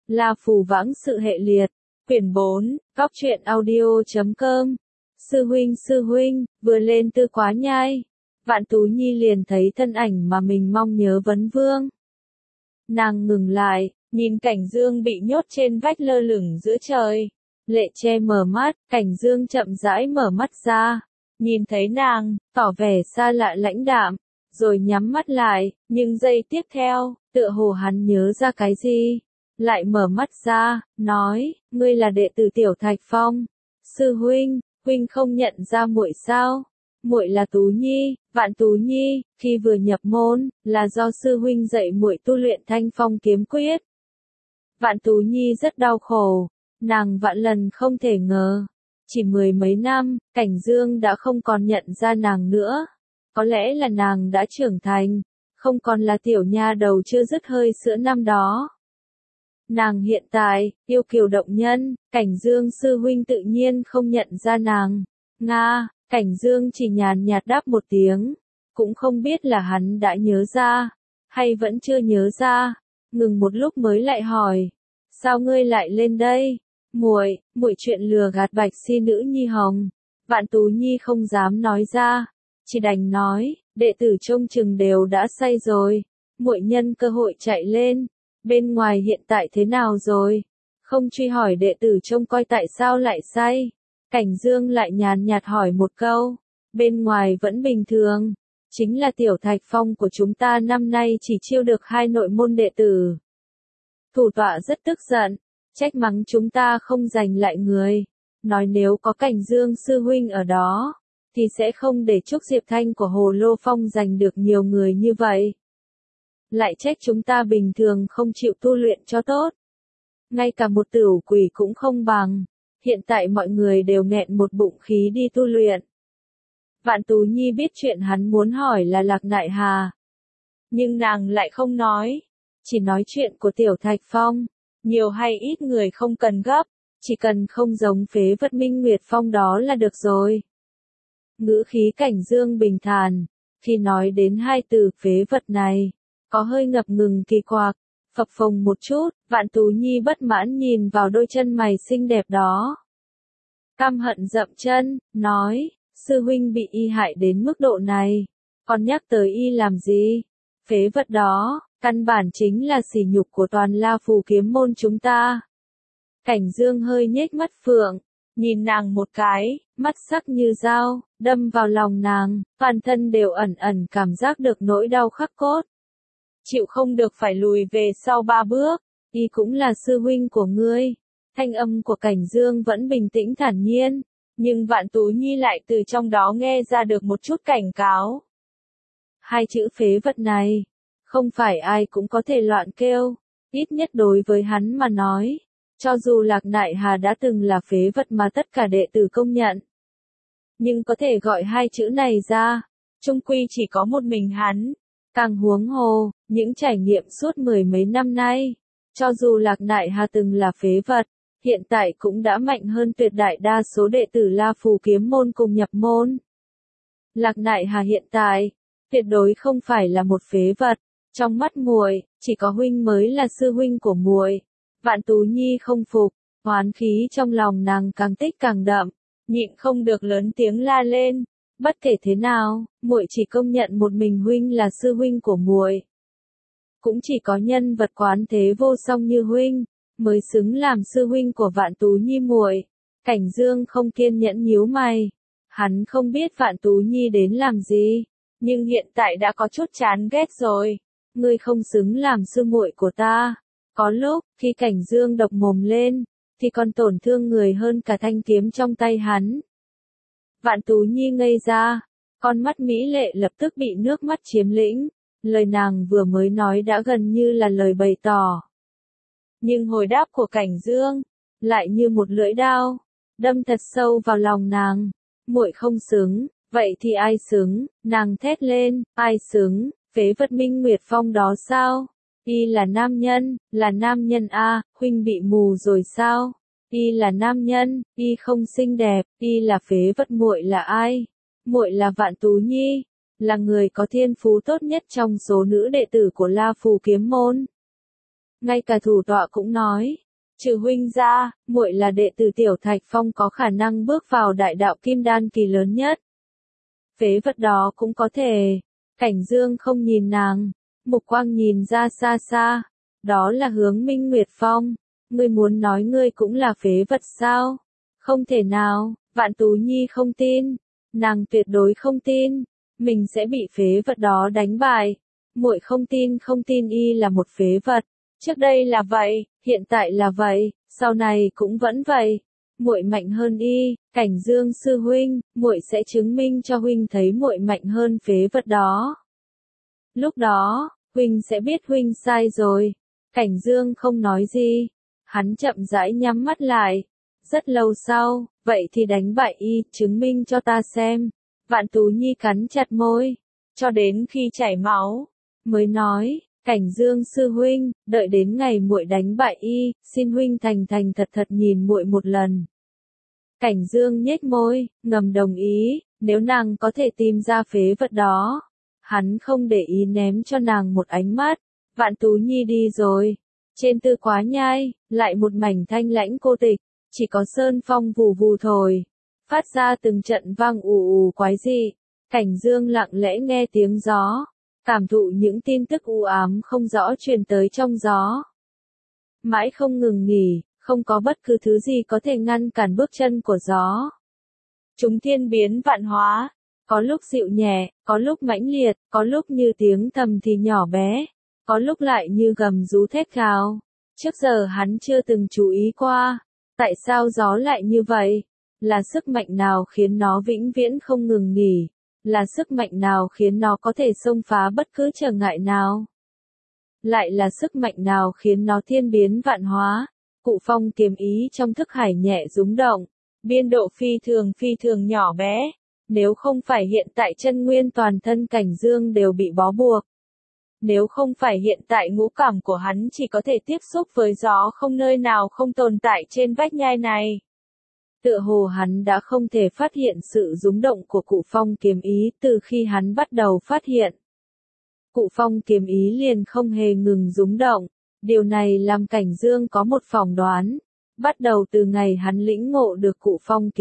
La Phù Vãng Sự Hệ Liệt, quyển 4, Góc truyện audio.com. Sư huynh, vừa lên Tư Quá Nhai, Vạn Tú Nhi liền thấy thân ảnh mà mình mong nhớ vấn vương. Nàng ngừng lại, nhìn Cảnh Dương bị nhốt trên vách lơ lửng giữa trời. Lệ che mở mắt, Cảnh Dương chậm rãi mở mắt ra, nhìn thấy nàng, tỏ vẻ xa lạ lãnh đạm, rồi nhắm mắt lại, nhưng giây tiếp theo, tựa hồ hắn nhớ ra cái gì, lại mở mắt ra, nói, ngươi là đệ tử Tiểu Thạch Phong. Sư huynh, huynh không nhận ra muội sao? Muội là Tú Nhi, Vạn Tú Nhi, khi vừa nhập môn, là do sư huynh dạy muội tu luyện Thanh Phong kiếm quyết. Vạn Tú Nhi rất đau khổ, nàng vạn lần không thể ngờ, chỉ 10 mấy năm, Cảnh Dương đã không còn nhận ra nàng nữa. Có lẽ là nàng đã trưởng thành, không còn là tiểu nha đầu chưa dứt hơi sữa năm đó. Nàng hiện tại, yêu kiều động nhân, Cảnh Dương sư huynh tự nhiên không nhận ra nàng. Nga, Cảnh Dương chỉ nhàn nhạt đáp một tiếng, cũng không biết là hắn đã nhớ ra, hay vẫn chưa nhớ ra, ngừng một lúc mới lại hỏi, sao ngươi lại lên đây? Muội chuyện lừa gạt Bạch Si nữ nhi hồng. Vạn Tú Nhi không dám nói ra, chỉ đành nói, đệ tử trông chừng đều đã say rồi, muội nhân cơ hội chạy lên. Bên ngoài hiện tại thế nào rồi? Không truy hỏi đệ tử trông coi tại sao lại say. Cảnh Dương lại nhàn nhạt hỏi một câu. Bên ngoài vẫn bình thường. Chính là Tiểu Thạch Phong của chúng ta năm nay chỉ chiêu được 2 nội môn đệ tử. Thủ tọa rất tức giận, trách mắng chúng ta không giành lại người. Nói nếu có Cảnh Dương sư huynh ở đó, thì sẽ không để Trúc Diệp Thanh của Hồ Lô Phong giành được nhiều người như vậy. Lại trách chúng ta bình thường không chịu tu luyện cho tốt. Ngay cả một tửu quỷ cũng không bằng. Hiện tại mọi người đều nghẹn một bụng khí đi tu luyện. Vạn Tú Nhi biết chuyện hắn muốn hỏi là Lạc Nại Hà. Nhưng nàng lại không nói. Chỉ nói chuyện của Tiểu Thạch Phong. Nhiều hay ít người không cần gấp. Chỉ cần không giống phế vật Minh Nguyệt Phong đó là được rồi. Ngữ khí Cảnh Dương bình thản. Khi nói đến 2 từ phế vật này, có hơi ngập ngừng kỳ quặc, phập phồng một chút, Vạn Tú Nhi bất mãn nhìn vào đôi chân mày xinh đẹp đó. Căm hận dậm chân, nói, sư huynh bị y hại đến mức độ này, còn nhắc tới y làm gì? Phế vật đó, căn bản chính là sỉ nhục của toàn La Phù kiếm môn chúng ta. Cảnh Dương hơi nhếch mắt phượng, nhìn nàng một cái, mắt sắc như dao, đâm vào lòng nàng, toàn thân đều ẩn ẩn cảm giác được nỗi đau khắc cốt. Chịu không được phải lùi về sau 3 bước, y cũng là sư huynh của ngươi. Thanh âm của Cảnh Dương vẫn bình tĩnh thản nhiên, nhưng Vạn Tú Nhi lại từ trong đó nghe ra được một chút cảnh cáo. 2 chữ phế vật này, không phải ai cũng có thể loạn kêu, ít nhất đối với hắn mà nói, cho dù Lạc Nại Hà đã từng là phế vật mà tất cả đệ tử công nhận. Nhưng có thể gọi 2 chữ này ra, chung quy chỉ có một mình hắn. Càng huống hồ, những trải nghiệm suốt 10 mấy năm nay, cho dù Lạc Nại Hà từng là phế vật, hiện tại cũng đã mạnh hơn tuyệt đại đa số đệ tử La Phù kiếm môn cùng nhập môn. Lạc Nại Hà hiện tại, tuyệt đối không phải là một phế vật, trong mắt muội, chỉ có huynh mới là sư huynh của muội. Vạn Tú Nhi không phục, oán khí trong lòng nàng càng tích càng đậm, nhịn không được lớn tiếng la lên. Bất kể thế nào, muội chỉ công nhận một mình huynh là sư huynh của muội. Cũng chỉ có nhân vật quán thế vô song như huynh, mới xứng làm sư huynh của Vạn Tú Nhi muội. Cảnh Dương không kiên nhẫn nhíu mày. Hắn không biết Vạn Tú Nhi đến làm gì, nhưng hiện tại đã có chút chán ghét rồi. Ngươi không xứng làm sư muội của ta. Có lúc, khi Cảnh Dương độc mồm lên, thì còn tổn thương người hơn cả thanh kiếm trong tay hắn. Vạn Tú Nhi ngây ra, con mắt mỹ lệ lập tức bị nước mắt chiếm lĩnh, lời nàng vừa mới nói đã gần như là lời bày tỏ. Nhưng hồi đáp của Cảnh Dương, lại như một lưỡi đao, đâm thật sâu vào lòng nàng. Muội không xứng, vậy thì ai xứng? Nàng thét lên, ai xứng? Phế vật Minh Nguyệt Phong đó sao? Y là nam nhân a, huynh bị mù rồi sao? Y là nam nhân, y không xinh đẹp, y là phế vật. Muội là ai? Muội là Vạn Tú Nhi, là người có thiên phú tốt nhất trong số nữ đệ tử của La Phù kiếm môn. ngay cả thủ tọa cũng nói, trừ huynh ra, muội là đệ tử Tiểu Thạch Phong có khả năng bước vào đại đạo kim đan kỳ lớn nhất. Phế vật đó cũng có thể. Cảnh Dương không nhìn nàng, mục quang nhìn ra xa xa, đó là Hướng Minh Nguyệt Phong, ngươi muốn nói ngươi cũng là phế vật sao? Không thể nào, Vạn Tú Nhi không tin, nàng tuyệt đối không tin, mình sẽ bị phế vật đó đánh bại. Muội không tin y là một phế vật, trước đây là vậy, hiện tại là vậy, sau này cũng vẫn vậy. Muội mạnh hơn y, Cảnh Dương sư huynh, muội sẽ chứng minh cho huynh thấy muội mạnh hơn phế vật đó. Lúc đó, huynh sẽ biết huynh sai rồi. Cảnh Dương không nói gì, hắn chậm rãi nhắm mắt lại. Rất lâu sau, vậy thì đánh bại y, chứng minh cho ta xem. Vạn Tú Nhi cắn chặt môi, cho đến khi chảy máu, mới nói, Cảnh Dương sư huynh, đợi đến ngày muội đánh bại y, xin huynh thành thành thật thật nhìn muội một lần. Cảnh Dương nhếch môi, ngầm đồng ý, nếu nàng có thể tìm ra phế vật đó. Hắn không để ý ném cho nàng một ánh mắt. Vạn Tú Nhi đi rồi. Trên Tư Quá Nhai, lại một mảnh thanh lãnh cô tịch, chỉ có sơn phong vù vù thổi, phát ra từng trận vang ù ù quái dị. Cảnh Dương lặng lẽ nghe tiếng gió, cảm thụ những tin tức u ám không rõ truyền tới trong gió. Mãi không ngừng nghỉ, không có bất cứ thứ gì có thể ngăn cản bước chân của gió. Chúng thiên biến vạn hóa, có lúc dịu nhẹ, có lúc mãnh liệt, có lúc như tiếng thầm thì nhỏ bé, có lúc lại như gầm rú thét gào. Trước giờ hắn chưa từng chú ý qua, tại sao gió lại như vậy? Là sức mạnh nào khiến nó vĩnh viễn không ngừng nghỉ? Là sức mạnh nào khiến nó có thể xông phá bất cứ trở ngại nào? Lại là sức mạnh nào khiến nó thiên biến vạn hóa? Cụ phong kiếm ý trong thức hải nhẹ rúng động, biên độ phi thường nhỏ bé. Nếu không phải hiện tại chân nguyên toàn thân Cảnh Dương đều bị bó buộc. Nếu không phải hiện tại ngũ cảm của hắn chỉ có thể tiếp xúc với gió không nơi nào không tồn tại trên vách nhai này. Tựa hồ hắn đã không thể phát hiện sự rúng động của cụ phong kiếm ý từ khi hắn bắt đầu phát hiện. Cụ phong kiếm ý liền không hề ngừng rúng động, điều này làm Cảnh Dương có một phỏng đoán. Bắt đầu từ ngày hắn lĩnh ngộ được cụ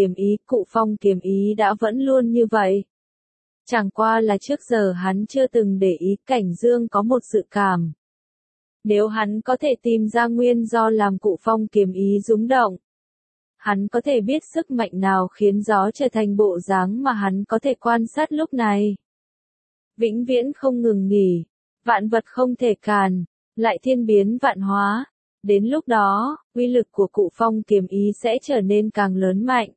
phong kiếm ý đã vẫn luôn như vậy. Chẳng qua là trước giờ hắn chưa từng để ý. Cảnh Dương có một dự cảm. Nếu hắn có thể tìm ra nguyên do làm cụ phong kiếm ý rúng động, hắn có thể biết sức mạnh nào khiến gió trở thành bộ dáng mà hắn có thể quan sát lúc này. Vĩnh viễn không ngừng nghỉ, vạn vật không thể càn, lại thiên biến vạn hóa. Đến lúc đó, uy lực của cụ phong kiếm ý sẽ trở nên càng lớn mạnh.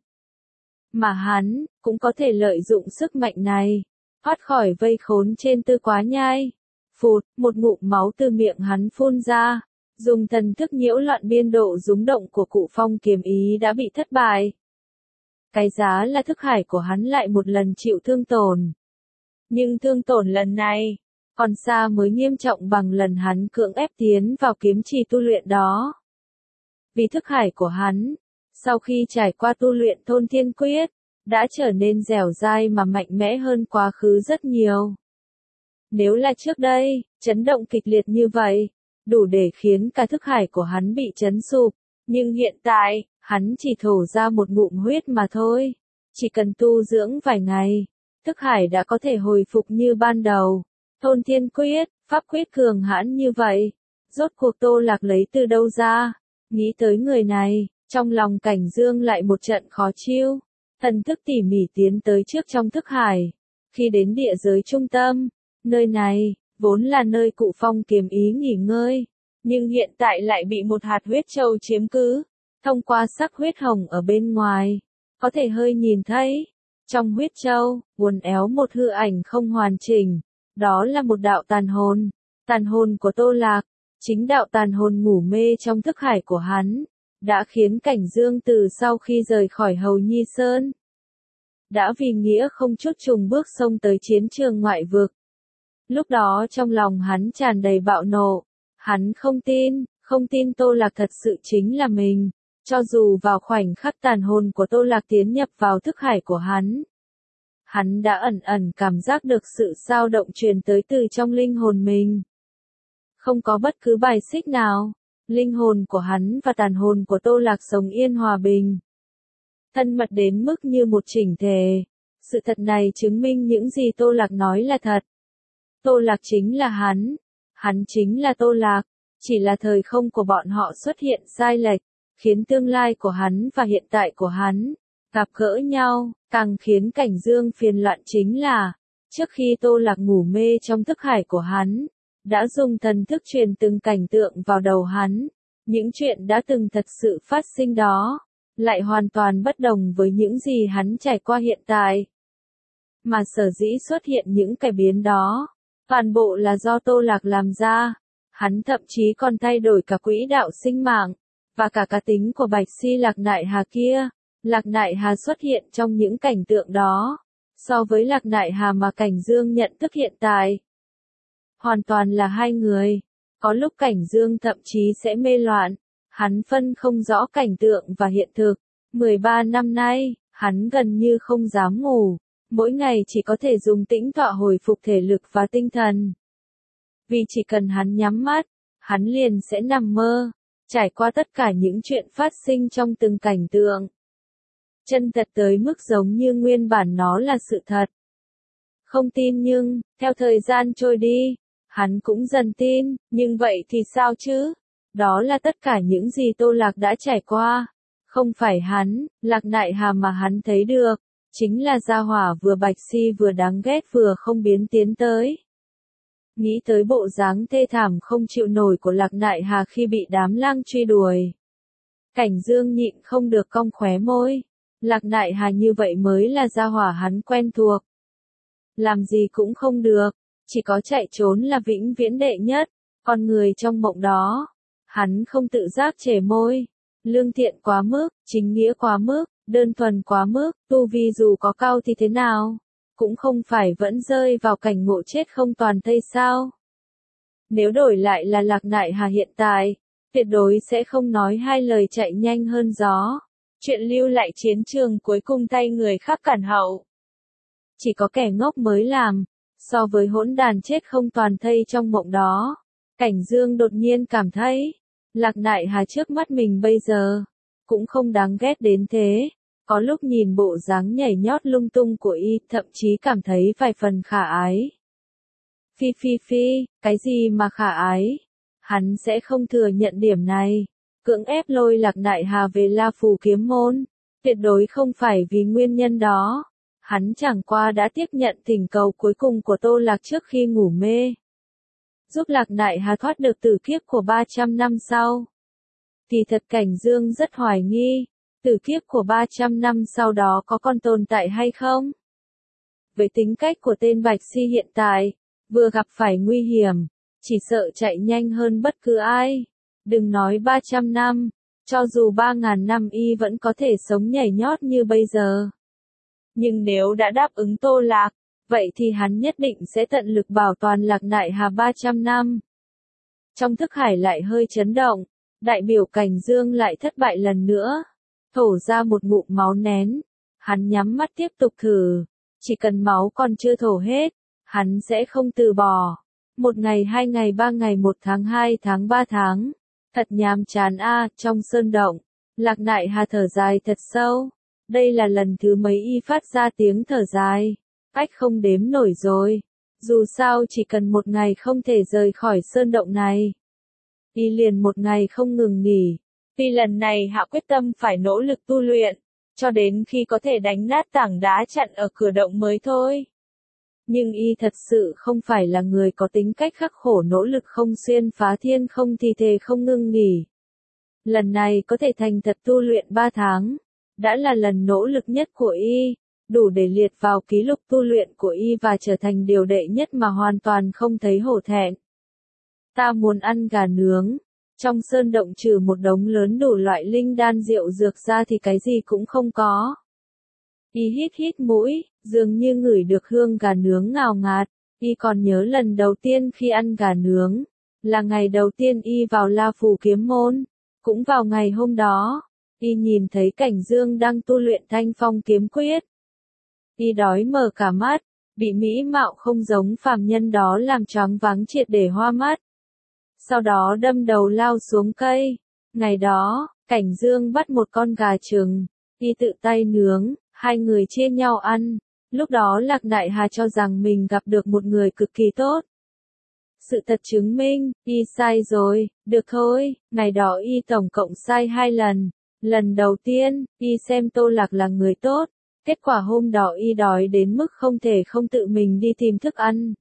Mà hắn, cũng có thể lợi dụng sức mạnh này, thoát khỏi vây khốn trên Tư Quá Nhai. Phụt, một ngụm máu từ miệng hắn phun ra, dùng thần thức nhiễu loạn biên độ rúng động của cụ phong kiếm ý đã bị thất bại. Cái giá là thức hải của hắn lại một lần chịu thương tổn. Nhưng thương tổn lần này, còn xa mới nghiêm trọng bằng lần hắn cưỡng ép tiến vào kiếm trì tu luyện đó. Vì thức hải của hắn, sau khi trải qua tu luyện Thôn Thiên Quyết, đã trở nên dẻo dai mà mạnh mẽ hơn quá khứ rất nhiều. Nếu là trước đây, chấn động kịch liệt như vậy, đủ để khiến cả thức hải của hắn bị chấn sụp, nhưng hiện tại, hắn chỉ thổ ra một ngụm huyết mà thôi. Chỉ cần tu dưỡng vài ngày, thức hải đã có thể hồi phục như ban đầu. Thôn Thiên Quyết, pháp quyết cường hãn như vậy, rốt cuộc Tô Lạc lấy từ đâu ra? Nghĩ tới người này, trong lòng Cảnh Dương lại một trận khó chịu. Thần thức tỉ mỉ tiến tới trước trong thức hải. Khi đến địa giới trung tâm, nơi này, vốn là nơi cụ phong kiếm ý nghỉ ngơi, nhưng hiện tại lại bị một hạt huyết châu chiếm cứ. Thông qua sắc huyết hồng ở bên ngoài, có thể hơi nhìn thấy, trong huyết châu, uốn éo một hư ảnh không hoàn chỉnh. Đó là một đạo tàn hồn của Tô Lạc, chính đạo tàn hồn ngủ mê trong thức hải của hắn, đã khiến Cảnh Dương từ sau khi rời khỏi Hầu Nhi Sơn, đã vì nghĩa không chút chùng bước xông tới chiến trường ngoại vực. Lúc đó trong lòng hắn tràn đầy bạo nộ, hắn không tin Tô Lạc thật sự chính là mình, cho dù vào khoảnh khắc tàn hồn của Tô Lạc tiến nhập vào thức hải của hắn đã ẩn ẩn cảm giác được sự xao động truyền tới từ trong linh hồn mình. Không có bất cứ bài xích nào. Linh hồn của hắn và tàn hồn của Tô Lạc sống yên hòa bình. Thân mật đến mức như một chỉnh thể. Sự thật này chứng minh những gì Tô Lạc nói là thật. Tô Lạc chính là hắn chính là Tô Lạc, chỉ là thời không của bọn họ xuất hiện sai lệch, khiến tương lai của hắn và hiện tại của hắn gặp gỡ nhau, càng khiến Cảnh Dương phiền loạn chính là, trước khi Tô Lạc ngủ mê trong thức hải của hắn, đã dùng thần thức truyền từng cảnh tượng vào đầu hắn, những chuyện đã từng thật sự phát sinh đó, lại hoàn toàn bất đồng với những gì hắn trải qua hiện tại. Mà sở dĩ xuất hiện những cải biến đó, toàn bộ là do Tô Lạc làm ra, hắn thậm chí còn thay đổi cả quỹ đạo sinh mạng, và cả cá tính của Bạch Si Lạc Nại Hà kia. Lạc Nại Hà xuất hiện trong những cảnh tượng đó, so với Lạc Nại Hà mà Cảnh Dương nhận thức hiện tại. Hoàn toàn là hai người, có lúc Cảnh Dương thậm chí sẽ mê loạn, hắn phân không rõ cảnh tượng và hiện thực. 13 năm nay, hắn gần như không dám ngủ, mỗi ngày chỉ có thể dùng tĩnh tọa hồi phục thể lực và tinh thần. Vì chỉ cần hắn nhắm mắt, hắn liền sẽ nằm mơ, trải qua tất cả những chuyện phát sinh trong từng cảnh tượng. Chân thật tới mức giống như nguyên bản nó là sự thật. Không tin nhưng, theo thời gian trôi đi, hắn cũng dần tin, nhưng vậy thì sao chứ? Đó là tất cả những gì Tô Lạc đã trải qua. Không phải hắn, Lạc Nại Hà mà hắn thấy được, chính là gia hỏa vừa Bạch Si vừa đáng ghét vừa không biến tiến tới. Nghĩ tới bộ dáng thê thảm không chịu nổi của Lạc Nại Hà khi bị đám lang truy đuổi. Cảnh Dương nhịn không được cong khóe môi. Lạc Nại Hà như vậy mới là gia hỏa hắn quen thuộc. Làm gì cũng không được, chỉ có chạy trốn là vĩnh viễn đệ nhất, con người trong mộng đó. Hắn không tự giác chề môi. Lương thiện quá mức, chính nghĩa quá mức, đơn thuần quá mức, tu vi dù có cao thì thế nào, cũng không phải vẫn rơi vào cảnh ngộ chết không toàn thây sao. Nếu đổi lại là Lạc Nại Hà hiện tại, tuyệt đối sẽ không nói hai lời chạy nhanh hơn gió. Chuyện lưu lại chiến trường cuối cùng tay người khác cản hậu. Chỉ có kẻ ngốc mới làm, so với hỗn đàn chết không toàn thây trong mộng đó. Cảnh Dương đột nhiên cảm thấy, Lạc Nại Hà trước mắt mình bây giờ, cũng không đáng ghét đến thế. Có lúc nhìn bộ dáng nhảy nhót lung tung của y, thậm chí cảm thấy vài phần khả ái. Phi, cái gì mà khả ái? Hắn sẽ không thừa nhận điểm này. Cưỡng ép lôi Lạc Nại Hà về La Phù Kiếm Môn, tuyệt đối không phải vì nguyên nhân đó. Hắn chẳng qua đã tiếp nhận thỉnh cầu cuối cùng của Tô Lạc trước khi ngủ mê. Giúp Lạc Nại Hà thoát được tử kiếp của 300 năm sau. Thì thật Cảnh Dương rất hoài nghi, tử kiếp của 300 năm sau đó có còn tồn tại hay không? Với tính cách của tên Bạch Si hiện tại, vừa gặp phải nguy hiểm, chỉ sợ chạy nhanh hơn bất cứ ai. Đừng nói 300 năm, cho dù 3.000 năm y vẫn có thể sống nhảy nhót như bây giờ. Nhưng nếu đã đáp ứng Tô Lạc, vậy thì hắn nhất định sẽ tận lực bảo toàn Lạc Nại Hà 300 năm. Trong thức hải lại hơi chấn động, đại biểu Cảnh Dương lại thất bại lần nữa. Thổ ra một ngụm máu nén, hắn nhắm mắt tiếp tục thử, chỉ cần máu còn chưa thổ hết, hắn sẽ không từ bỏ. 1 ngày 2 ngày 3 ngày 1 tháng 2 tháng 3 tháng. Thật nhàm chán a, trong sơn động, Lạc Nại Hà thở dài thật sâu. Đây là lần thứ mấy y phát ra tiếng thở dài, cách không đếm nổi rồi. Dù sao chỉ cần 1 ngày không thể rời khỏi sơn động này, y liền 1 ngày không ngừng nghỉ. Vì lần này hạ quyết tâm phải nỗ lực tu luyện, cho đến khi có thể đánh nát tảng đá chặn ở cửa động mới thôi. Nhưng y thật sự không phải là người có tính cách khắc khổ nỗ lực không xuyên phá thiên không thì thề không ngưng nghỉ. Lần này có thể thành thật tu luyện 3 tháng, đã là lần nỗ lực nhất của y, đủ để liệt vào ký lục tu luyện của y và trở thành điều đệ nhất mà hoàn toàn không thấy hổ thẹn. Ta muốn ăn gà nướng. Trong sơn động trừ một đống lớn đủ loại linh đan rượu dược ra thì cái gì cũng không có. Y hít mũi, dường như ngửi được hương gà nướng ngào ngạt. Y còn nhớ lần đầu tiên khi ăn gà nướng, là ngày đầu tiên y vào La Phù Kiếm Môn. Cũng vào ngày hôm đó, y nhìn thấy Cảnh Dương đang tu luyện Thanh Phong kiếm quyết. Y đói mở cả mắt, bị mỹ mạo không giống phàm nhân đó làm choáng váng triệt để hoa mắt. sau đó đâm đầu lao xuống cây. Ngày đó, Cảnh Dương bắt một con gà rừng, y tự tay nướng, hai người chia nhau ăn. Lúc đó Lạc Đại Hà cho rằng mình gặp được một người cực kỳ tốt. Sự thật chứng minh, y sai rồi, được thôi, ngày đó y tổng cộng sai 2 lần. Lần đầu tiên, y xem Tô Lạc là người tốt, kết quả hôm đó y đói đến mức không thể không tự mình đi tìm thức ăn.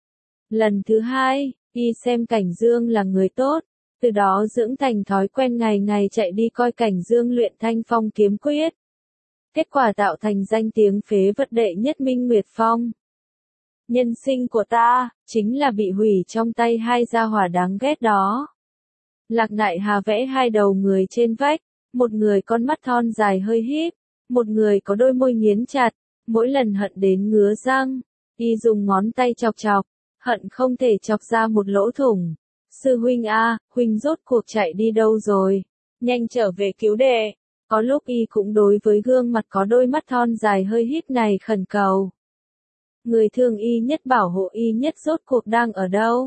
Lần thứ hai, y xem Cảnh Dương là người tốt, từ đó dưỡng thành thói quen ngày ngày chạy đi coi Cảnh Dương luyện Thanh Phong kiếm quyết. Kết quả tạo thành danh tiếng phế vật đệ nhất Minh Nguyệt Phong. Nhân sinh của ta, chính là bị hủy trong tay hai gia hỏa đáng ghét đó. Lạc Đại Hà vẽ hai đầu người trên vách, một người con mắt thon dài hơi híp, một người có đôi môi nghiến chặt, mỗi lần hận đến ngứa răng, y dùng ngón tay chọc chọc, hận không thể chọc ra một lỗ thủng. Sư huynh a, huynh rốt cuộc chạy đi đâu rồi? Nhanh trở về cứu đệ. Có lúc y cũng đối với gương mặt có đôi mắt thon dài hơi híp này khẩn cầu. Người thương y nhất bảo hộ y nhất rốt cuộc đang ở đâu?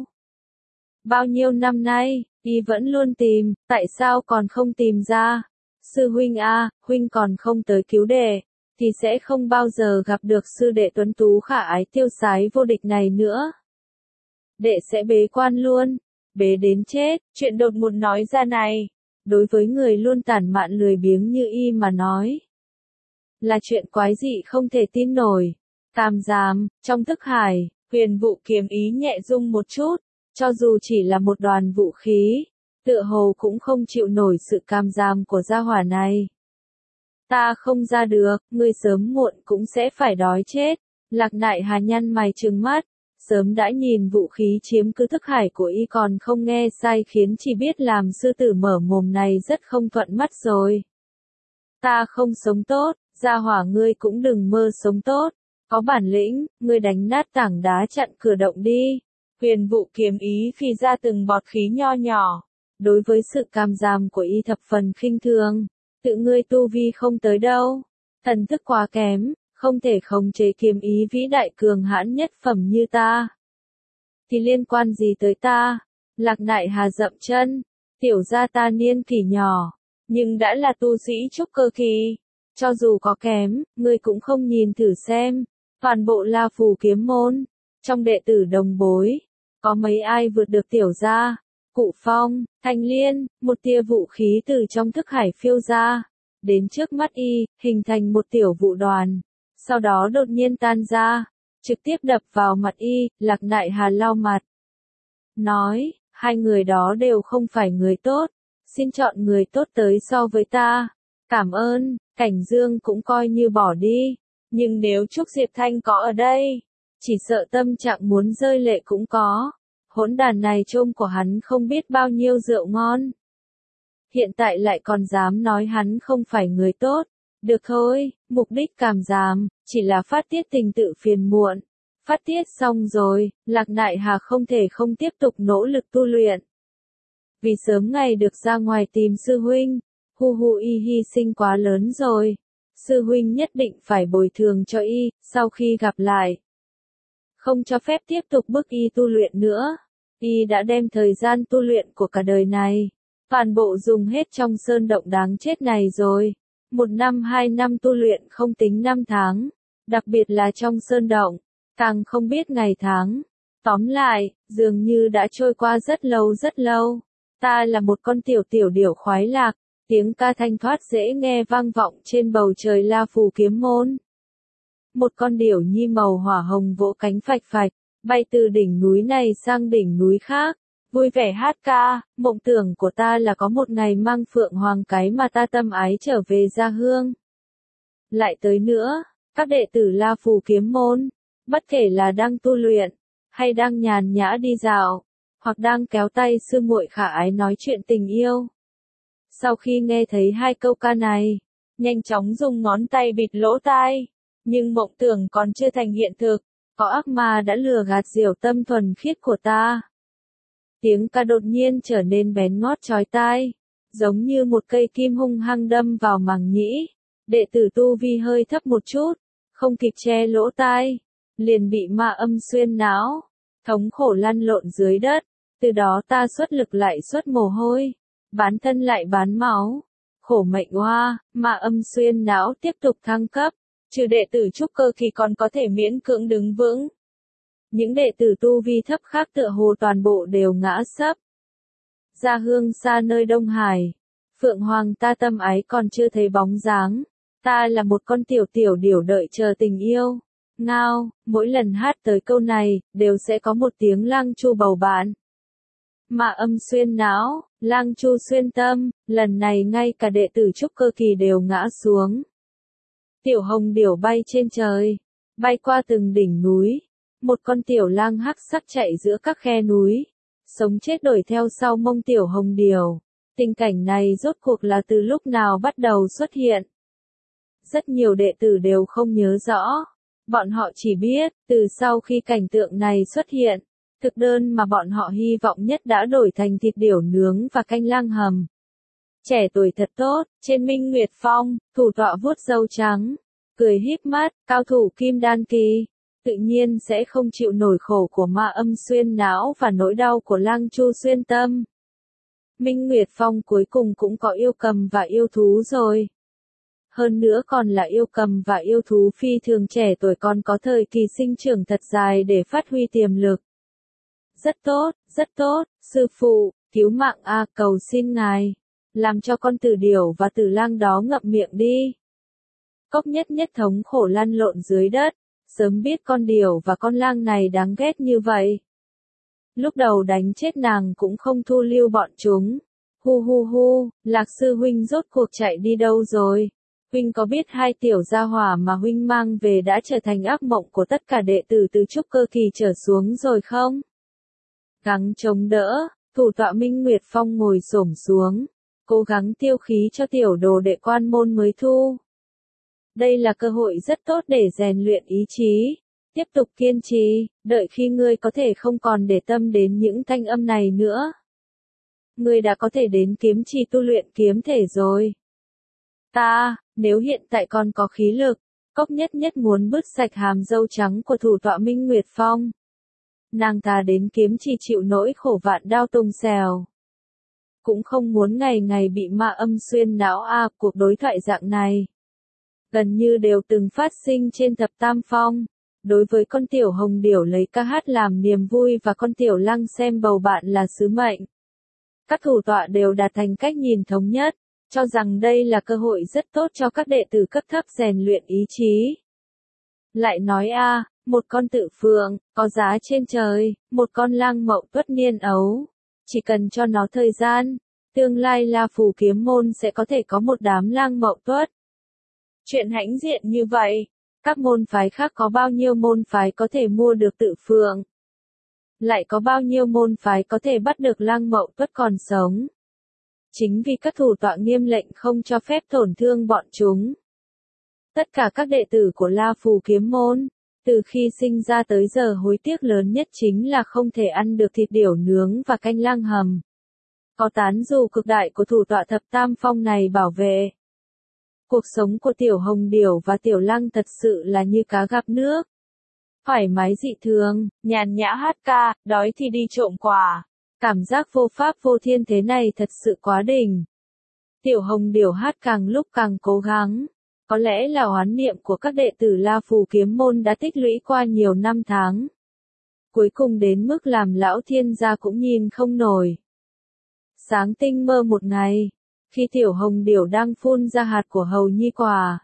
Bao nhiêu năm nay, y vẫn luôn tìm, tại sao còn không tìm ra? Sư huynh a, huynh còn không tới cứu đệ, thì sẽ không bao giờ gặp được sư đệ tuấn tú khả ái tiêu sái vô địch này nữa. Đệ sẽ bế quan luôn, bế đến chết, chuyện đột ngột nói ra này. Đối với người luôn tản mạn lười biếng như y mà nói, là chuyện quái dị không thể tin nổi. Tam giám, trong thức hải, huyền vụ kiếm ý nhẹ rung một chút, cho dù chỉ là một đoàn vũ khí, tựa hồ cũng không chịu nổi sự cam giam của gia hỏa này. Ta không ra được, ngươi sớm muộn cũng sẽ phải đói chết. Lạc Đại Hà nhăn mày trừng mắt, sớm đã nhìn vũ khí chiếm cứ thức hải của y còn không nghe sai khiến chỉ biết làm sư tử mở mồm này rất không thuận mắt rồi. Ta không sống tốt, gia hỏa ngươi cũng đừng mơ sống tốt. Có bản lĩnh, ngươi đánh nát tảng đá chặn cửa động đi. Huyền vụ kiếm ý phi ra từng bọt khí nho nhỏ. Đối với sự cam giam của y thập phần khinh thường. Tự ngươi tu vi không tới đâu. Thần thức quá kém, không thể khống chế kiếm ý vĩ đại cường hãn nhất phẩm như ta. Thì liên quan gì tới ta? Lạc Đại Hà dậm chân. Tiểu gia ta niên kỷ nhỏ, nhưng đã là tu sĩ trúc cơ kỳ. Cho dù có kém, ngươi cũng không nhìn thử xem. Toàn bộ La Phù kiếm môn, trong đệ tử đồng bối, có mấy ai vượt được tiểu gia? Cụ Phong, Thanh Liên, một tia vũ khí từ trong thức hải phiêu ra, đến trước mắt y, hình thành một tiểu vụ đoàn, sau đó đột nhiên tan ra, trực tiếp đập vào mặt y. Lạc Đại Hà lau mặt, nói, hai người đó đều không phải người tốt, xin chọn người tốt tới so với ta. Cảm ơn. Cảnh Dương cũng coi như bỏ đi, nhưng nếu Trúc Diệp Thanh có ở đây, chỉ sợ tâm trạng muốn rơi lệ cũng có. Hỗn đàn này trôm của hắn không biết bao nhiêu rượu ngon. Hiện tại lại còn dám nói hắn không phải người tốt. Được thôi, mục đích cảm giảm, chỉ là phát tiết tình tự phiền muộn. Phát tiết xong rồi, Lạc Đại Hà không thể không tiếp tục nỗ lực tu luyện. Vì sớm ngày được ra ngoài tìm sư huynh, y hy sinh quá lớn rồi. Sư huynh nhất định phải bồi thường cho y, sau khi gặp lại. Không cho phép tiếp tục bức y tu luyện nữa. Y đã đem thời gian tu luyện của cả đời này, toàn bộ dùng hết trong sơn động đáng chết này rồi. 1 năm 2 năm tu luyện không tính 5 tháng, đặc biệt là trong sơn động, càng không biết ngày tháng. Tóm lại, dường như đã trôi qua rất lâu rất lâu. Ta là một con tiểu điểu khoái lạc, tiếng ca thanh thoát dễ nghe vang vọng trên bầu trời La Phù kiếm môn. Một con điểu nhi màu hỏa hồng vỗ cánh phạch phạch, bay từ đỉnh núi này sang đỉnh núi khác, vui vẻ hát ca. Mộng tưởng của ta là có một ngày mang phượng hoàng cái mà ta tâm ái trở về gia hương. Lại tới nữa, các đệ tử La Phù kiếm môn, bất kể là đang tu luyện, hay đang nhàn nhã đi dạo, hoặc đang kéo tay sư muội khả ái nói chuyện tình yêu. Sau khi nghe thấy hai câu ca này, nhanh chóng dùng ngón tay bịt lỗ tai. Nhưng mộng tưởng còn chưa thành hiện thực, có ác ma đã lừa gạt diểu tâm thuần khiết của ta. Tiếng ca đột nhiên trở nên bén ngót chói tai, giống như một cây kim hung hăng đâm vào màng nhĩ. Đệ tử tu vi hơi thấp một chút, không kịp che lỗ tai, liền bị ma âm xuyên não, thống khổ lăn lộn dưới đất. Từ đó ta xuất lực lại xuất mồ hôi, bán thân lại bán máu. Khổ mệnh oa, mà âm xuyên não tiếp tục thăng cấp, trừ đệ tử trúc cơ kỳ còn có thể miễn cưỡng đứng vững. Những đệ tử tu vi thấp khác tựa hồ toàn bộ đều ngã sấp. Gia hương xa nơi Đông Hải, Phượng Hoàng ta tâm ái còn chưa thấy bóng dáng, ta là một con tiểu tiểu điểu đợi chờ tình yêu. Ngao, mỗi lần hát tới câu này, đều sẽ có một tiếng lang chu bầu bạn. Mà âm xuyên não, lang chu xuyên tâm, lần này ngay cả đệ tử trúc cơ kỳ đều ngã xuống. Tiểu hồng điểu bay trên trời, bay qua từng đỉnh núi, một con tiểu lang hắc sắc chạy giữa các khe núi, sống chết đuổi theo sau mông tiểu hồng điểu. Tình cảnh này rốt cuộc là từ lúc nào bắt đầu xuất hiện. Rất nhiều đệ tử đều không nhớ rõ, bọn họ chỉ biết, từ sau khi cảnh tượng này xuất hiện, thực đơn mà bọn họ hy vọng nhất đã đổi thành thịt điểu nướng và canh lang hầm. Trẻ tuổi thật tốt, trên Minh Nguyệt Phong, thủ tọa vuốt râu trắng, cười híp mắt, cao thủ kim đan kỳ, tự nhiên sẽ không chịu nổi khổ của ma âm xuyên não và nỗi đau của lang chu xuyên tâm. Minh Nguyệt Phong cuối cùng cũng có yêu cầm và yêu thú rồi. Hơn nữa còn là yêu cầm và yêu thú phi thường trẻ tuổi còn có thời kỳ sinh trưởng thật dài để phát huy tiềm lực. Rất tốt, sư phụ, cứu mạng a, cầu xin ngài, làm cho con tử điểu và tử lang đó ngậm miệng đi. Cốc nhất nhất thống khổ lăn lộn dưới đất, sớm biết con điểu và con lang này đáng ghét như vậy. Lúc đầu đánh chết nàng cũng không thu lưu bọn chúng. Hu, Lạc sư huynh rốt cuộc chạy đi đâu rồi? Huynh có biết hai tiểu gia hỏa mà huynh mang về đã trở thành ác mộng của tất cả đệ tử từ trúc cơ kỳ trở xuống rồi không? Gắng chống đỡ, thủ tọa Minh Nguyệt Phong ngồi xổm xuống, cố gắng tiêu khí cho tiểu đồ đệ quan môn mới thu. Đây là cơ hội rất tốt để rèn luyện ý chí. Tiếp tục kiên trì, đợi khi ngươi có thể không còn để tâm đến những thanh âm này nữa. Ngươi đã có thể đến kiếm trì tu luyện kiếm thể rồi. Nếu hiện tại còn có khí lực, Cốc nhất nhất muốn bứt sạch hàm râu trắng của thủ tọa Minh Nguyệt Phong. Nàng ta đến kiếm trì chịu nỗi khổ vạn đao tung xèo. Cũng không muốn ngày ngày bị ma âm xuyên não cuộc đối thoại dạng này. Gần như đều từng phát sinh trên thập tam phong. Đối với con tiểu hồng điểu lấy ca hát làm niềm vui và con tiểu lang xem bầu bạn là sứ mệnh. Các thủ tọa đều đạt thành cách nhìn thống nhất, cho rằng đây là cơ hội rất tốt cho các đệ tử cấp thấp rèn luyện ý chí. Lại nói một con tự phượng, có giá trên trời, một con lang mậu tuất niên ấu. Chỉ cần cho nó thời gian, tương lai La Phù kiếm môn sẽ có thể có một đám lang mậu tuất. Chuyện hãnh diện như vậy. Các môn phái khác có bao nhiêu môn phái có thể mua được tự phượng? Lại có bao nhiêu môn phái có thể bắt được lang mậu tuất còn sống? Chính vì các thủ tọa nghiêm lệnh không cho phép tổn thương bọn chúng. Tất cả các đệ tử của La Phù kiếm môn, từ khi sinh ra tới giờ hối tiếc lớn nhất chính là không thể ăn được thịt điểu nướng và canh lang hầm. Có tán dù cực đại của thủ tọa thập tam phong này bảo vệ. Cuộc sống của tiểu hồng điểu và tiểu lang thật sự là như cá gặp nước. Thoải mái dị thường, nhàn nhã hát ca, đói thì đi trộm quà. Cảm giác vô pháp vô thiên thế này thật sự quá đỉnh. Tiểu hồng điểu hát càng lúc càng cố gắng. Có lẽ là oán niệm của các đệ tử La Phù kiếm môn đã tích lũy qua nhiều năm tháng. Cuối cùng đến mức làm lão thiên gia cũng nhìn không nổi. Sáng tinh mơ một ngày. Khi tiểu hồng điểu đang phun ra hạt của hầu nhi quả.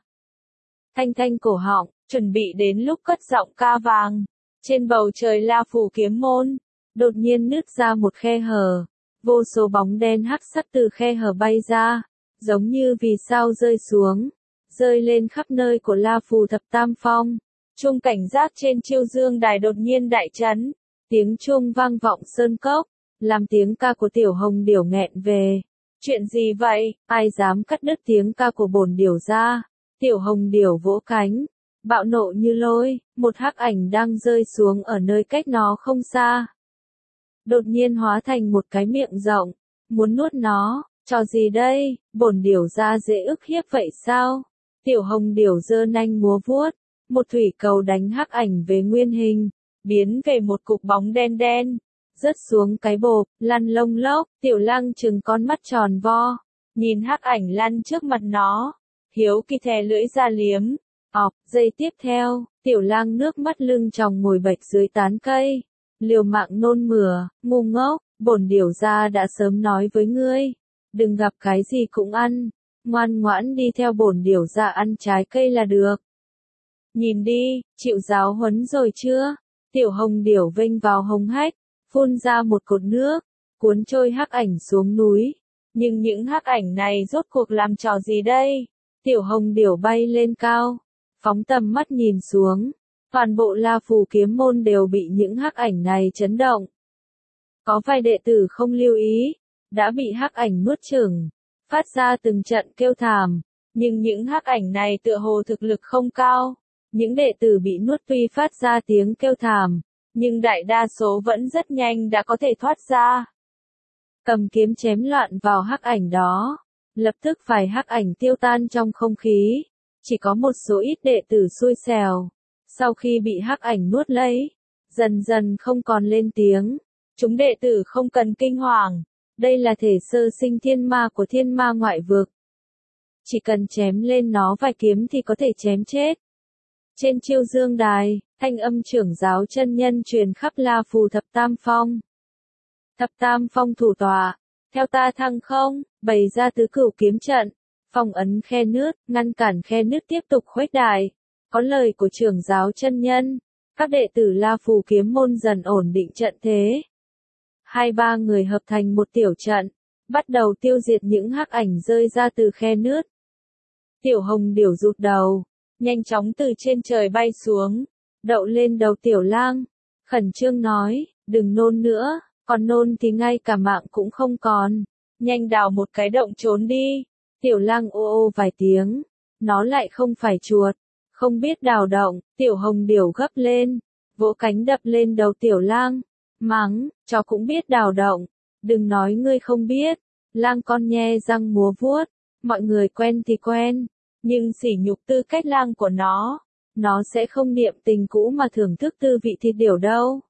Thanh cổ họng, chuẩn bị đến lúc cất giọng ca vàng. Trên bầu trời La Phù kiếm môn, đột nhiên nứt ra một khe hở. Vô số bóng đen hắc sắc từ khe hở bay ra, giống như vì sao rơi xuống, rơi lên khắp nơi của La Phù thập tam phong. Chuông cảnh giác trên Chiêu Dương đài đột nhiên đại chấn, tiếng chuông vang vọng sơn cốc, làm tiếng ca của tiểu hồng điểu nghẹn về. Chuyện gì vậy, ai dám cắt đứt tiếng ca của bổn điểu ra? Tiểu hồng điểu vỗ cánh, bạo nộ như lôi, một hắc ảnh đang rơi xuống ở nơi cách nó không xa. Đột nhiên hóa thành một cái miệng rộng, muốn nuốt nó, trò gì đây, bổn điểu ra dễ ức hiếp vậy sao? Tiểu hồng điểu giơ nanh múa vuốt, một thủy cầu đánh hắc ảnh về nguyên hình, biến về một cục bóng đen đen, rớt xuống cái bộp, lăn lông lốc, Tiểu Lăng trừng con mắt tròn vo, nhìn hắc ảnh lăn trước mặt nó, hiếu kỳ thè lưỡi ra liếm, giây tiếp theo, Tiểu Lăng nước mắt lưng tròng ngồi bệt dưới tán cây, liều mạng nôn mửa, ngu ngốc, bổn điểu gia đã sớm nói với ngươi, đừng gặp cái gì cũng ăn, ngoan ngoãn đi theo bổn điểu gia ăn trái cây là được. Nhìn đi, chịu giáo huấn rồi chưa? Tiểu Hồng điểu vênh vào hông hách, phun ra một cột nước, cuốn trôi hắc ảnh xuống núi. Nhưng những hắc ảnh này rốt cuộc làm trò gì đây? Tiểu Hồng điểu bay lên cao, phóng tầm mắt nhìn xuống, toàn bộ La Phù kiếm môn đều bị những hắc ảnh này chấn động. Có vài đệ tử không lưu ý, đã bị hắc ảnh nuốt chửng, phát ra từng trận kêu thảm, nhưng những hắc ảnh này tựa hồ thực lực không cao. Những đệ tử bị nuốt tuy phát ra tiếng kêu thảm, nhưng đại đa số vẫn rất nhanh đã có thể thoát ra. Cầm kiếm chém loạn vào hắc ảnh đó, lập tức vài hắc ảnh tiêu tan trong không khí, chỉ có một số ít đệ tử xui xẻo. Sau khi bị hắc ảnh nuốt lấy, dần dần không còn lên tiếng, chúng đệ tử không cần kinh hoàng, đây là thể sơ sinh thiên ma của thiên ma ngoại vực. Chỉ cần chém lên nó vài kiếm thì có thể chém chết. Trên Chiêu Dương Đài, thanh âm trưởng giáo chân nhân truyền khắp La Phù thập tam phong. Thập tam phong thủ tọa, theo ta thăng không, bày ra tứ cửu kiếm trận, phong ấn khe nứt, ngăn cản khe nứt tiếp tục khuếch đại. Có lời của trưởng giáo chân nhân, các đệ tử La Phù kiếm môn dần ổn định trận thế. 2-3 người hợp thành một tiểu trận, bắt đầu tiêu diệt những hắc ảnh rơi ra từ khe nứt. Tiểu Hồng điểu rụt đầu, nhanh chóng từ trên trời bay xuống, đậu lên đầu Tiểu Lang, khẩn trương nói, đừng nôn nữa, còn nôn thì ngay cả mạng cũng không còn, nhanh đào một cái động trốn đi. Tiểu Lang ô ô vài tiếng, nó lại không phải chuột, không biết đào động. Tiểu Hồng điểu gấp lên, vỗ cánh đập lên đầu Tiểu Lang, mắng, chó cũng biết đào động, đừng nói ngươi không biết. Lang con nhe răng múa vuốt, mọi người quen thì quen, nhưng sỉ nhục tư cách lang của nó sẽ không niệm tình cũ mà thưởng thức tư vị thịt điểu đâu.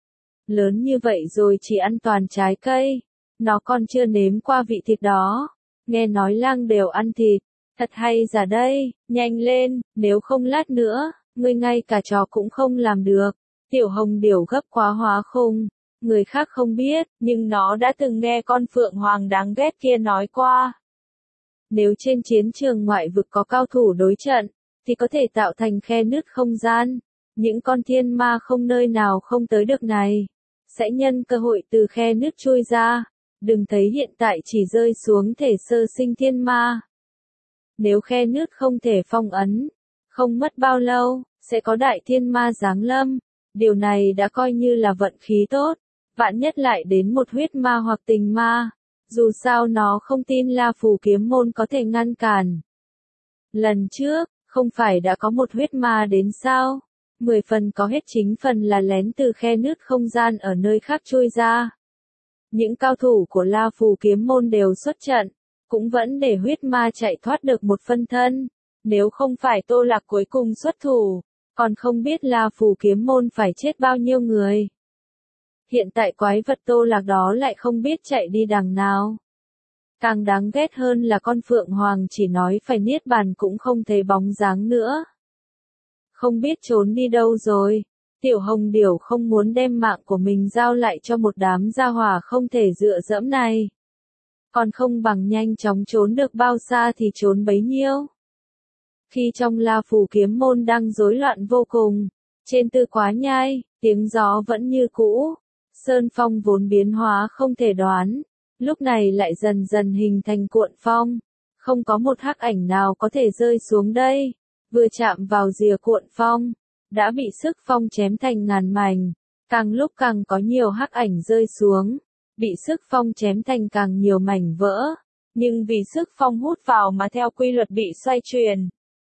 Lớn như vậy rồi chỉ ăn toàn trái cây, nó còn chưa nếm qua vị thịt đó. Nghe nói lang đều ăn thịt, thật hay giả đây, nhanh lên, nếu không lát nữa, ngươi ngay cả chó cũng không làm được. Tiểu Hồng điểu gấp quá hóa khùng, người khác không biết, nhưng nó đã từng nghe con phượng hoàng đáng ghét kia nói qua. Nếu trên chiến trường ngoại vực có cao thủ đối trận, thì có thể tạo thành khe nứt không gian. Những con thiên ma không nơi nào không tới được này, sẽ nhân cơ hội từ khe nứt chui ra. Đừng thấy hiện tại chỉ rơi xuống thể sơ sinh thiên ma. Nếu khe nứt không thể phong ấn, không mất bao lâu, sẽ có đại thiên ma giáng lâm. Điều này đã coi như là vận khí tốt, vạn nhất lại đến một huyết ma hoặc tình ma. Dù sao nó không tin La Phù kiếm môn có thể ngăn cản. Lần trước, không phải đã có một huyết ma đến sao? 10 phần có hết 9 phần là lén từ khe nứt không gian ở nơi khác chui ra. Những cao thủ của La Phù kiếm môn đều xuất trận, cũng vẫn để huyết ma chạy thoát được một phân thân. Nếu không phải Tô Lạc cuối cùng xuất thủ, còn không biết La Phù kiếm môn phải chết bao nhiêu người. Hiện tại quái vật Tô Lạc đó lại không biết chạy đi đằng nào. Càng đáng ghét hơn là con phượng hoàng chỉ nói phải niết bàn cũng không thấy bóng dáng nữa. Không biết trốn đi đâu rồi. Tiểu Hồng điểu không muốn đem mạng của mình giao lại cho một đám gia hỏa không thể dựa dẫm này. Còn không bằng nhanh chóng trốn được bao xa thì trốn bấy nhiêu. Khi trong La Phù kiếm môn đang rối loạn vô cùng, trên Tư Quá Nhai, tiếng gió vẫn như cũ. Sơn phong vốn biến hóa không thể đoán, lúc này lại dần dần hình thành cuộn phong. Không có một hắc ảnh nào có thể rơi xuống đây. Vừa chạm vào rìa cuộn phong, đã bị sức phong chém thành ngàn mảnh. Càng lúc càng có nhiều hắc ảnh rơi xuống, bị sức phong chém thành càng nhiều mảnh vỡ. Nhưng vì sức phong hút vào mà theo quy luật bị xoay chuyển.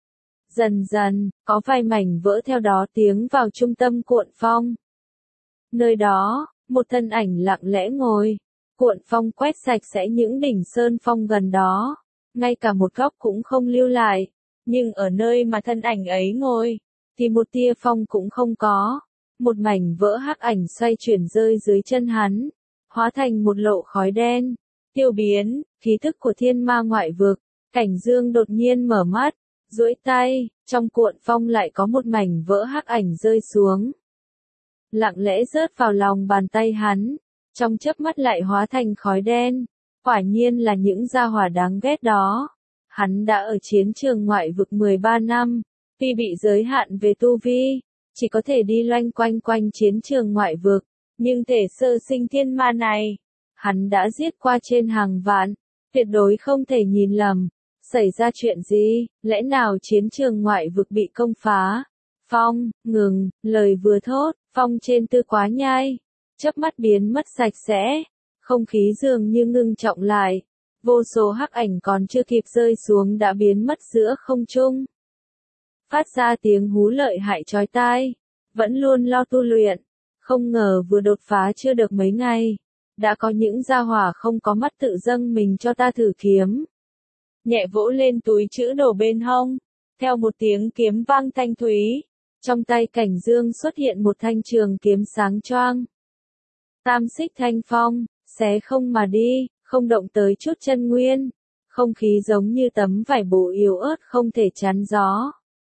Dần dần, có vài mảnh vỡ theo đó tiến vào trung tâm cuộn phong. Nơi đó, một thân ảnh lặng lẽ ngồi. Cuộn phong quét sạch sẽ những đỉnh sơn phong gần đó. Ngay cả một góc cũng không lưu lại. Nhưng ở nơi mà thân ảnh ấy ngồi, thì một tia phong cũng không có. một mảnh vỡ hắc ảnh xoay chuyển rơi dưới chân hắn, hóa thành một lộ khói đen, tiêu biến, khí thức của thiên ma ngoại vực. Cảnh Dương đột nhiên mở mắt, duỗi tay, trong cuộn phong lại có một mảnh vỡ hắc ảnh rơi xuống. Lặng lẽ rớt vào lòng bàn tay hắn, trong chớp mắt lại hóa thành khói đen. Quả nhiên là những gia hỏa đáng ghét đó. Hắn đã ở chiến trường ngoại vực 13 năm, tuy bị giới hạn về tu vi, chỉ có thể đi loanh quanh quanh chiến trường ngoại vực, nhưng thể sơ sinh thiên ma này, hắn đã giết qua trên hàng vạn, tuyệt đối không thể nhìn lầm. Xảy ra chuyện gì, lẽ nào chiến trường ngoại vực bị công phá? Phong, ngừng, lời vừa thốt, phong trên Tư Quá Nhai, chớp mắt biến mất sạch sẽ, không khí dường như ngưng trọng lại, vô số hắc ảnh còn chưa kịp rơi xuống đã biến mất giữa không trung. Phát ra tiếng hú lợi hại chói tai, vẫn luôn lo tu luyện, không ngờ vừa đột phá chưa được mấy ngày, đã có những gia hỏa không có mắt tự dâng mình cho ta thử kiếm. Nhẹ vỗ lên túi chữ đồ bên hông, theo một tiếng kiếm vang thanh thúy, trong tay Cảnh Dương xuất hiện một thanh trường kiếm sáng choang. Tam xích thanh phong, xé không mà đi, không động tới chút chân nguyên, không khí giống như tấm vải bố yếu ớt không thể chắn gió.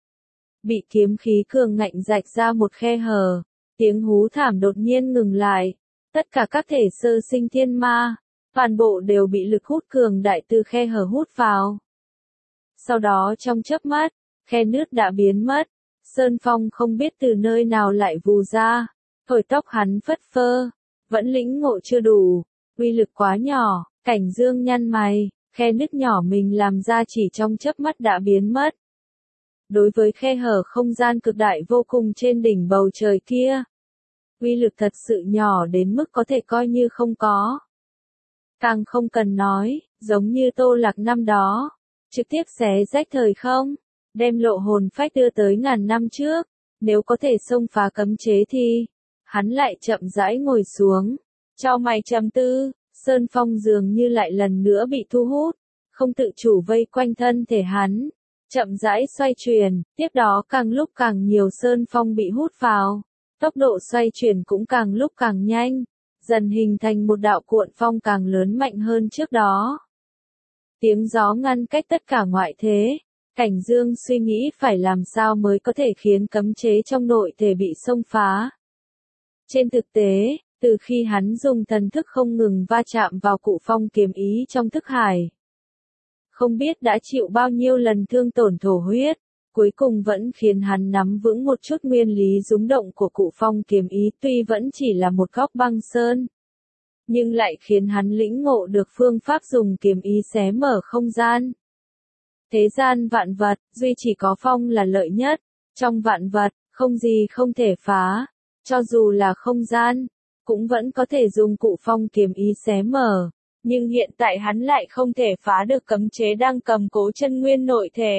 Bị kiếm khí cường ngạnh rạch ra một khe hở, tiếng hú thảm đột nhiên ngừng lại, tất cả các thể sơ sinh thiên ma, toàn bộ đều bị lực hút cường đại từ khe hở hút vào. Sau đó trong chớp mắt, khe nứt đã biến mất, Sơn Phong không biết từ nơi nào lại vù ra, thổi tóc hắn phất phơ, vẫn lĩnh ngộ chưa đủ, uy lực quá nhỏ. Cảnh Dương nhăn mày, khe nứt nhỏ mình làm ra chỉ trong chớp mắt đã biến mất. Đối với khe hở không gian cực đại vô cùng trên đỉnh bầu trời kia, uy lực thật sự nhỏ đến mức có thể coi như không có. Càng không cần nói, giống như Tô Lạc năm đó, trực tiếp xé rách thời không, đem lộ hồn phách đưa tới ngàn năm trước, nếu có thể xông phá cấm chế thì, hắn lại chậm rãi ngồi xuống, chau mày trầm tư, Sơn Phong dường như lại lần nữa bị thu hút, không tự chủ vây quanh thân thể hắn, chậm rãi xoay chuyển, tiếp đó càng lúc càng nhiều Sơn Phong bị hút vào, tốc độ xoay chuyển cũng càng lúc càng nhanh, dần hình thành một đạo cuộn phong càng lớn mạnh hơn trước đó. Tiếng gió ngăn cách tất cả ngoại thế, Cảnh Dương suy nghĩ phải làm sao mới có thể khiến cấm chế trong nội thể bị xông phá. Trên thực tế, từ khi hắn dùng thần thức không ngừng va chạm vào cụ phong kiếm ý trong thức hải, không biết đã chịu bao nhiêu lần thương tổn thổ huyết, cuối cùng vẫn khiến hắn nắm vững một chút nguyên lý rúng động của cụ phong kiếm ý, tuy vẫn chỉ là một góc băng sơn, nhưng lại khiến hắn lĩnh ngộ được phương pháp dùng kiếm ý xé mở không gian. Thế gian vạn vật, duy chỉ có phong là lợi nhất, trong vạn vật, không gì không thể phá, cho dù là không gian, cũng vẫn có thể dùng cụ phong kiếm ý xé mở, nhưng hiện tại hắn lại không thể phá được cấm chế đang cầm cố chân nguyên nội thể.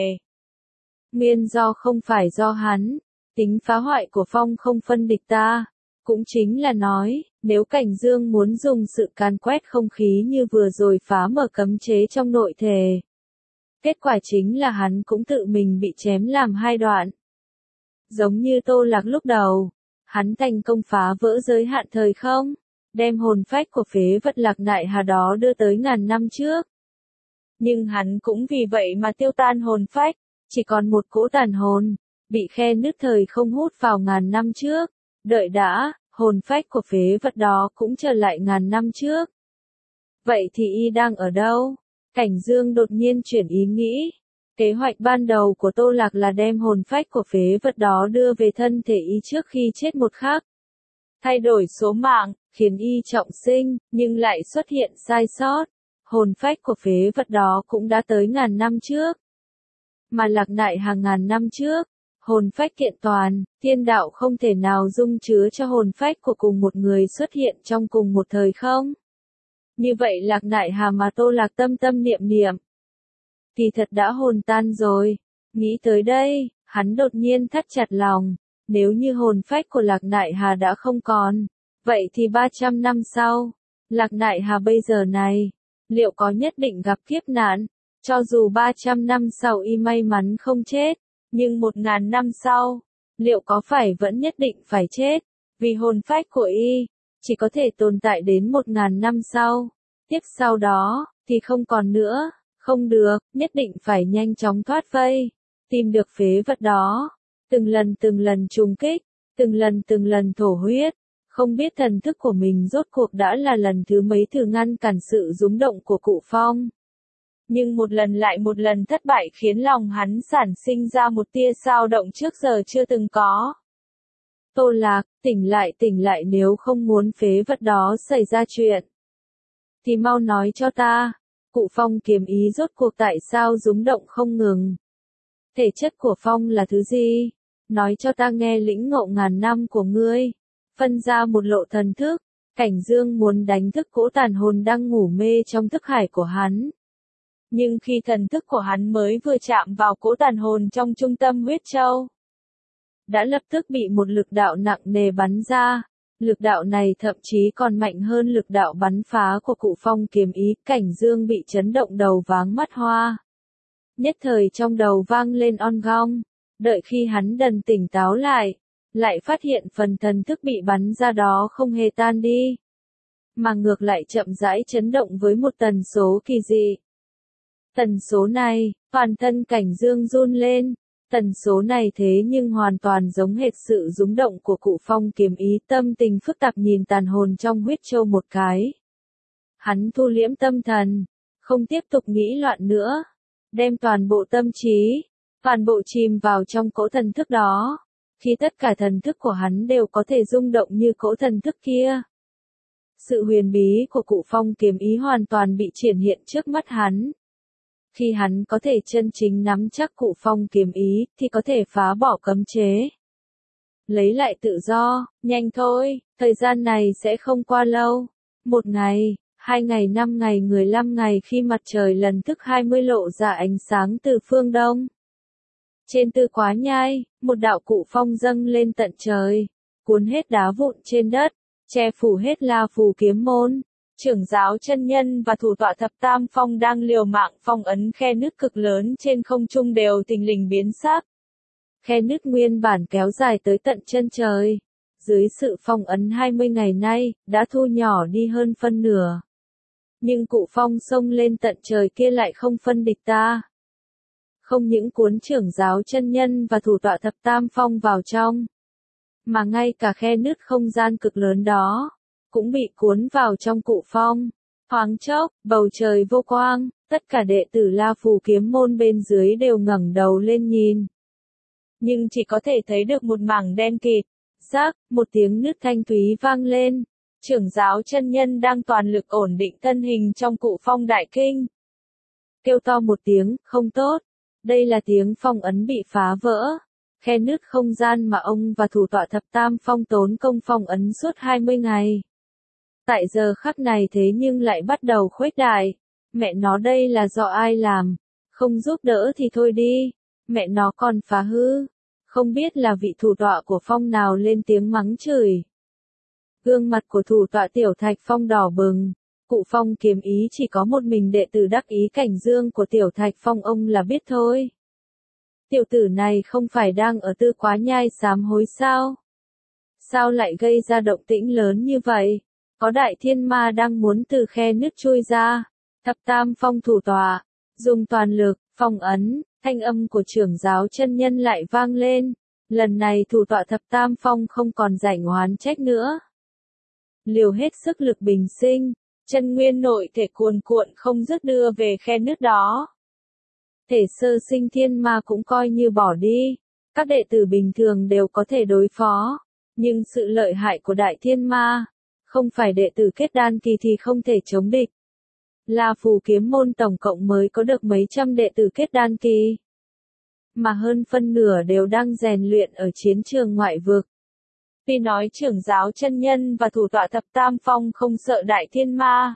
Nguyên do không phải do hắn, tính phá hoại của phong không phân địch ta, cũng chính là nói, nếu Cảnh Dương muốn dùng sự càn quét không khí như vừa rồi phá mở cấm chế trong nội thể, kết quả chính là hắn cũng tự mình bị chém làm hai đoạn. Giống như Tô Lạc lúc đầu, hắn thành công phá vỡ giới hạn thời không, đem hồn phách của phế vật Lạc Nại Hà đó đưa tới ngàn năm trước. Nhưng hắn cũng vì vậy mà tiêu tan hồn phách, chỉ còn một cỗ tàn hồn, bị khe nứt thời không hút vào ngàn năm trước. Đợi đã, hồn phách của phế vật đó cũng trở lại ngàn năm trước. Vậy thì y đang ở đâu? Cảnh Dương đột nhiên chuyển ý nghĩ. Kế hoạch ban đầu của Tô Lạc là đem hồn phách của phế vật đó đưa về thân thể y trước khi chết một khắc. Thay đổi số mạng, khiến y trọng sinh, nhưng lại xuất hiện sai sót. Hồn phách của phế vật đó cũng đã tới ngàn năm trước. Mà Lạc Nại hàng ngàn năm trước, hồn phách kiện toàn, thiên đạo không thể nào dung chứa cho hồn phách của cùng một người xuất hiện trong cùng một thời không. Như vậy Lạc Nại Hà mà Tô Lạc tâm tâm niệm niệm, kỳ thật đã hồn tan rồi. Nghĩ tới đây, hắn đột nhiên thắt chặt lòng, nếu như hồn phách của Lạc Nại Hà đã không còn, vậy thì 300 năm sau, Lạc Nại Hà bây giờ này, liệu có nhất định gặp kiếp nạn? Cho dù 300 năm sau y may mắn không chết, nhưng 1000 năm sau, liệu có phải vẫn nhất định phải chết? vì hồn phách của y chỉ có thể tồn tại đến 1000 năm sau. Tiếp sau đó thì không còn nữa, không được, nhất định phải nhanh chóng thoát vây, tìm được phế vật đó. Từng lần trùng kích, từng lần thổ huyết, không biết thần thức của mình rốt cuộc đã là lần thứ mấy thử ngăn cản sự rúng động của cụ Phong. Nhưng một lần lại một lần thất bại khiến lòng hắn sản sinh ra một tia dao động trước giờ chưa từng có. Tô Lạc, tỉnh lại, nếu không muốn phế vật đó xảy ra chuyện. Thì mau nói cho ta, cụ Phong kiếm ý rốt cuộc tại sao rúng động không ngừng. Thể chất của Phong là thứ gì? Nói cho ta nghe lĩnh ngộ ngàn năm của ngươi. Phân ra một lộ thần thức, Cảnh Dương muốn đánh thức cỗ tàn hồn đang ngủ mê trong thức hải của hắn. Nhưng khi thần thức của hắn mới vừa chạm vào cỗ tàn hồn trong trung tâm huyết châu, đã lập tức bị một lực đạo nặng nề bắn ra. Lực đạo này thậm chí còn mạnh hơn lực đạo bắn phá của cụ Phong kiếm ý. Cảnh Dương bị chấn động đầu váng mắt hoa. Nhất thời trong đầu vang lên on gong. Đợi khi hắn dần tỉnh táo lại phát hiện phần thần thức bị bắn ra đó không hề tan đi, mà ngược lại chậm rãi chấn động với một tần số kỳ dị. Tần số này, toàn thân Cảnh Dương run lên. Tần số này thế nhưng hoàn toàn giống hệt sự rúng động của cụ Phong kiếm ý. Tâm tình phức tạp nhìn tàn hồn trong huyết châu một cái. Hắn thu liễm tâm thần, không tiếp tục nghĩ loạn nữa, đem toàn bộ tâm trí, toàn bộ chìm vào trong cỗ thần thức đó. Khi tất cả thần thức của hắn đều có thể rung động như cỗ thần thức kia. Sự huyền bí của cụ Phong kiếm ý hoàn toàn bị triển hiện trước mắt hắn. Khi hắn có thể chân chính nắm chắc cụ Phong kiếm ý, thì có thể phá bỏ cấm chế. Lấy lại tự do, nhanh thôi, thời gian này sẽ không qua lâu. 1 ngày, 2 ngày, 5 ngày, 15 ngày khi mặt trời lần thứ 20 lộ ra ánh sáng từ phương đông. Trên Tư Quá Nhai, một đạo cụ phong dâng lên tận trời, cuốn hết đá vụn trên đất, che phủ hết La Phù kiếm môn. Trưởng giáo chân nhân và thủ tọa thập tam phong đang liều mạng phong ấn khe nứt cực lớn trên không trung đều thình lình biến sắc. Khe nứt nguyên bản kéo dài tới tận chân trời, dưới sự phong ấn 20 ngày nay, đã thu nhỏ đi hơn phân nửa. Nhưng cụ Phong xông lên tận trời kia lại không phân địch ta. Không những cuốn trưởng giáo chân nhân và thủ tọa thập tam phong vào trong, mà ngay cả khe nứt không gian cực lớn đó cũng bị cuốn vào trong cụ Phong. Thoáng chốc, bầu trời vô quang, tất cả đệ tử La Phù kiếm môn bên dưới đều ngẩng đầu lên nhìn. Nhưng chỉ có thể thấy được một mảng đen kịt. Rắc, một tiếng nứt thanh thúy vang lên. Trưởng giáo chân nhân đang toàn lực ổn định thân hình trong cụ Phong đại kinh. Kêu to một tiếng, không tốt. Đây là tiếng phong ấn bị phá vỡ. Khe nứt không gian mà ông và thủ tọa thập tam phong tốn công phong ấn suốt 20 ngày. Tại giờ khắc này thế nhưng lại bắt đầu khuếch đại. Mẹ nó đây là do ai làm? Không giúp đỡ thì thôi đi. Mẹ nó còn phá hư. Không biết là vị thủ tọa của phong nào lên tiếng mắng chửi. Gương mặt của thủ tọa Tiểu Thạch Phong đỏ bừng. Cụ Phong kiếm ý chỉ có một mình đệ tử đắc ý Cảnh Dương của Tiểu Thạch Phong ông là biết thôi. Tiểu tử này không phải đang ở Tư Quá Nhai sám hối sao? Sao lại gây ra động tĩnh lớn như vậy? Có đại thiên ma đang muốn từ khe nứt chui ra. Thập tam phong thủ tọa, dùng toàn lực, phong ấn, thanh âm của trưởng giáo chân nhân lại vang lên. Lần này thủ tọa thập tam phong không còn rảnh oán trách nữa. Liều hết sức lực bình sinh, chân nguyên nội thể cuồn cuộn không dứt đưa về khe nứt đó. Thể sơ sinh thiên ma cũng coi như bỏ đi. Các đệ tử bình thường đều có thể đối phó. Nhưng sự lợi hại của đại thiên ma, không phải đệ tử kết đan kỳ thì không thể chống địch. La Phù kiếm môn tổng cộng mới có được mấy trăm đệ tử kết đan kỳ. Mà hơn phân nửa đều đang rèn luyện ở chiến trường ngoại vực. Tuy nói trưởng giáo chân nhân và thủ tọa thập tam phong không sợ đại thiên ma.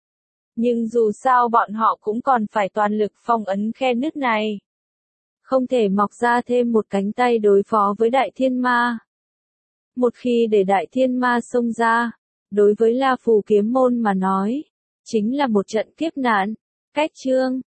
Nhưng dù sao bọn họ cũng còn phải toàn lực phong ấn khe nứt này. Không thể mọc ra thêm một cánh tay đối phó với đại thiên ma. Một khi để đại thiên ma xông ra, đối với La Phù kiếm môn mà nói, chính là một trận kiếp nạn. Cách chương